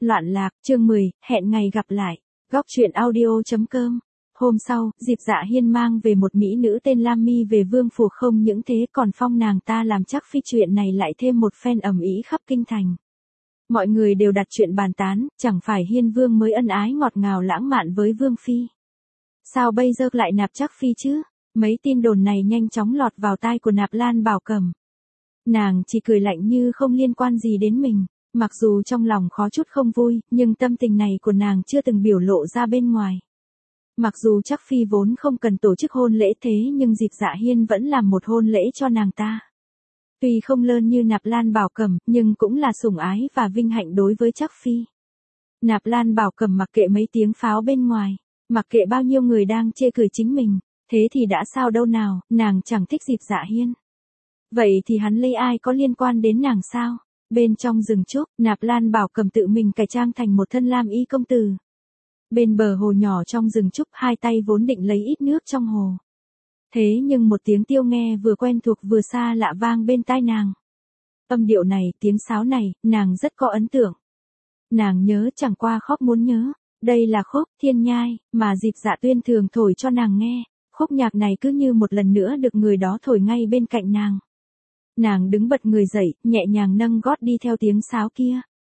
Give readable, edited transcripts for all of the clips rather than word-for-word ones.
Loạn lạc, chương 10, hẹn ngày gặp lại. Góc truyện audio.com. Hôm sau, Diệp Dạ Hiên mang về một mỹ nữ tên Lam Mi về vương phủ, không những thế còn phong nàng ta làm chắc phi, chuyện này lại thêm một phen ầm ĩ khắp kinh thành. Mọi người đều đặt chuyện bàn tán, chẳng phải Hiên vương mới ân ái ngọt ngào lãng mạn với vương phi. Sao bây giờ lại nạp chắc phi chứ? Mấy tin đồn này nhanh chóng lọt vào tai của Nạp Lan Bảo Cầm. Nàng chỉ cười lạnh như không liên quan gì đến mình. Mặc dù trong lòng khó chút không vui, nhưng tâm tình này của nàng chưa từng biểu lộ ra bên ngoài. Mặc dù chắc phi vốn không cần tổ chức hôn lễ, thế nhưng Diệp Dạ Hiên vẫn làm một hôn lễ cho nàng ta. Tuy không lớn như Nạp Lan Bảo Cầm, nhưng cũng là sủng ái và vinh hạnh đối với chắc phi. Nạp Lan Bảo Cầm mặc kệ mấy tiếng pháo bên ngoài, mặc kệ bao nhiêu người đang chê cười chính mình, thế thì đã sao đâu nào, nàng chẳng thích Diệp Dạ Hiên. Vậy thì hắn lấy ai có liên quan đến nàng sao? Bên trong rừng trúc, Nạp Lan Bảo Cầm tự mình cải trang thành một thân lam y công tử. Bên bờ hồ nhỏ trong rừng trúc, hai tay vốn định lấy ít nước trong hồ. Thế nhưng một tiếng tiêu nghe vừa quen thuộc vừa xa lạ vang bên tai nàng. Âm điệu này, tiếng sáo này, nàng rất có ấn tượng. Nàng nhớ chẳng qua khóc muốn nhớ. Đây là khúc Thiên Nhai mà Diệp Dạ Tuyên thường thổi cho nàng nghe. Khúc nhạc này cứ như một lần nữa được người đó thổi ngay bên cạnh nàng. Nàng đứng bật người dậy, nhẹ nhàng nâng gót đi theo tiếng sáo kia.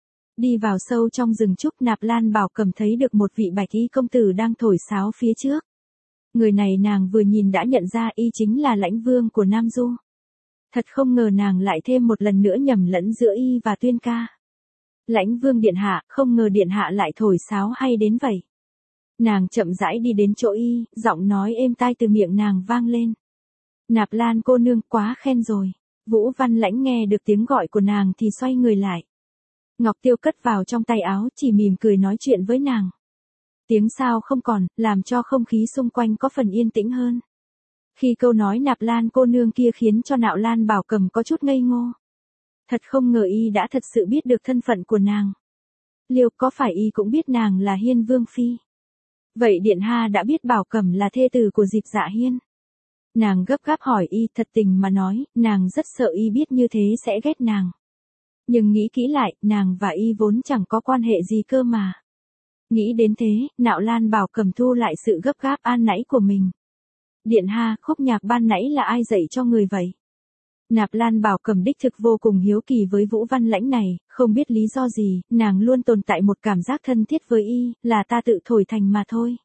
Đi vào sâu trong rừng trúc, Nạp Lan Bảo Cầm thấy được một vị bạch y công tử đang thổi sáo phía trước. Người này nàng vừa nhìn đã nhận ra y chính là Lãnh Vương của Nam Du. Thật không ngờ nàng lại thêm một lần nữa nhầm lẫn giữa y và Tuyên ca. Lãnh Vương điện hạ, không ngờ điện hạ lại thổi sáo hay đến vậy. Nàng chậm rãi đi đến chỗ y, giọng nói êm tai từ miệng nàng vang lên. Nạp Lan cô nương, quá khen rồi. Vũ Văn Lãnh nghe được tiếng gọi của nàng thì xoay người lại. Ngọc tiêu cất vào trong tay áo, chỉ mỉm cười nói chuyện với nàng. Tiếng sao không còn, làm cho không khí xung quanh có phần yên tĩnh hơn. Khi câu nói Nạp Lan cô nương kia khiến cho Nạo Lan Bảo Cầm có chút ngây ngô. Thật không ngờ y đã thật sự biết được thân phận của nàng. Liệu có phải y cũng biết nàng là Hiên Vương Phi? Vậy điện hạ đã biết Bảo Cầm là thê tử của Diệp Dạ Hiên? Nàng gấp gáp hỏi y, thật tình mà nói, nàng rất sợ y biết như thế sẽ ghét nàng. Nhưng nghĩ kỹ lại, nàng và y vốn chẳng có quan hệ gì cơ mà. Nghĩ đến thế, Nạo Lan Bảo Cầm thu lại sự gấp gáp an nãy của mình. Điện hạ, khúc nhạc ban nãy là ai dạy cho người vậy? Nạp Lan Bảo Cầm đích thực vô cùng hiếu kỳ với Vũ Văn Lãnh này, không biết lý do gì, nàng luôn tồn tại một cảm giác thân thiết với y, là ta tự thổi thành mà thôi.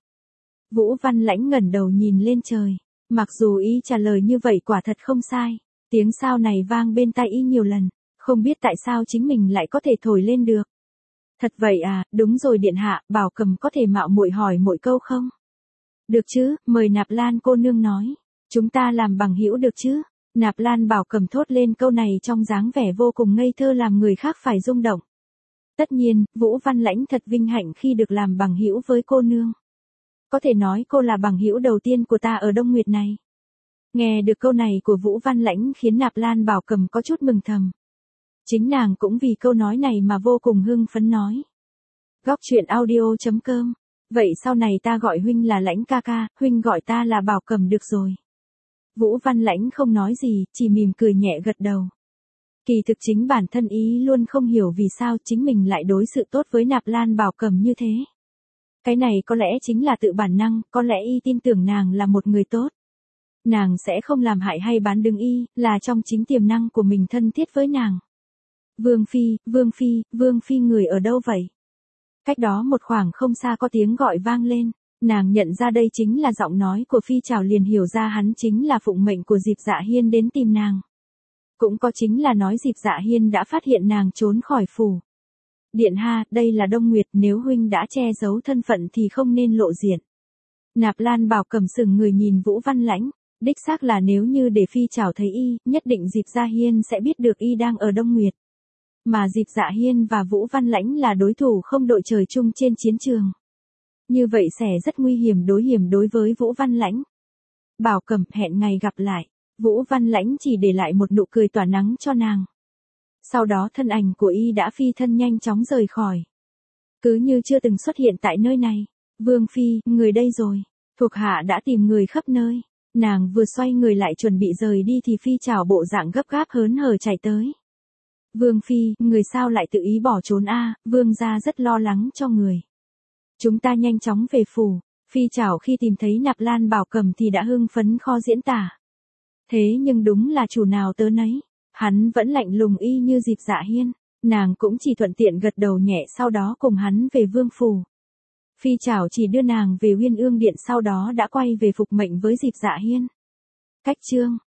Vũ Văn Lãnh ngẩng đầu nhìn lên trời. Mặc dù y trả lời như vậy quả thật không sai, tiếng sao này vang bên tai y nhiều lần, không biết tại sao chính mình lại có thể thổi lên được. Thật vậy à, đúng rồi điện hạ, Bảo Cầm có thể mạo muội hỏi mỗi câu không? Được chứ, mời Nạp Lan cô nương nói, chúng ta làm bằng hữu được chứ? Nạp Lan Bảo Cầm thốt lên câu này trong dáng vẻ vô cùng ngây thơ làm người khác phải rung động. Tất nhiên, Vũ Văn Lãnh thật vinh hạnh khi được làm bằng hữu với cô nương. Có thể nói cô là bằng hữu đầu tiên của ta ở Đông Nguyệt này. Nghe được câu này của Vũ Văn Lãnh khiến Nạp Lan Bảo Cầm có chút mừng thầm. Chính nàng cũng vì câu nói này mà vô cùng hưng phấn nói. Góc truyện audio.com. Vậy sau này ta gọi huynh là Lãnh ca ca, huynh gọi ta là Bảo Cầm được rồi. Vũ Văn Lãnh không nói gì, chỉ mỉm cười nhẹ gật đầu. Kỳ thực chính bản thân ý luôn không hiểu vì sao chính mình lại đối xử tốt với Nạp Lan Bảo Cầm như thế. Cái này có lẽ chính là tự bản năng, có lẽ y tin tưởng nàng là một người tốt. Nàng sẽ không làm hại hay bán đứng y, là trong chính tiềm năng của mình thân thiết với nàng. Vương Phi người ở đâu vậy? Cách đó một khoảng không xa có tiếng gọi vang lên, nàng nhận ra đây chính là giọng nói của Phi Trảo, liền hiểu ra hắn chính là phụng mệnh của Diệp Dạ Hiên đến tìm nàng. Cũng có chính là nói Diệp Dạ Hiên đã phát hiện nàng trốn khỏi phủ. Điện hạ, đây là Đông Nguyệt, nếu huynh đã che giấu thân phận thì không nên lộ diện. Nạp Lan Bảo Cầm sững người nhìn Vũ Văn Lãnh, đích xác là nếu như để Phi Trảo thấy y, nhất định Diệp Dạ Hiên sẽ biết được y đang ở Đông Nguyệt. Mà Diệp Dạ Hiên và Vũ Văn Lãnh là đối thủ không đội trời chung trên chiến trường. Như vậy sẽ rất nguy hiểm đối với Vũ Văn Lãnh. Bảo Cầm, hẹn ngày gặp lại. Vũ Văn Lãnh chỉ để lại một nụ cười tỏa nắng cho nàng. Sau đó thân ảnh của y đã phi thân nhanh chóng rời khỏi. Cứ như chưa từng xuất hiện tại nơi này. Vương Phi, người đây rồi. Thuộc hạ đã tìm người khắp nơi. Nàng vừa xoay người lại chuẩn bị rời đi thì Phi Trảo bộ dạng gấp gáp hớn hở chạy tới. Vương phi, người sao lại tự ý bỏ trốn a? Vương gia rất lo lắng cho người. Chúng ta nhanh chóng về phủ. Phi Trảo khi tìm thấy Nạp Lan Bảo Cẩm thì đã hưng phấn khó diễn tả. Thế nhưng đúng là chủ nào tớ nấy. Hắn vẫn lạnh lùng y như Dịp Dạ Hiên. Nàng cũng chỉ thuận tiện gật đầu nhẹ, sau đó cùng hắn về vương phủ. Phi Trảo chỉ đưa nàng về Uyên Ương Điện, sau đó đã quay về phục mệnh với Dịp Dạ Hiên. Cách chương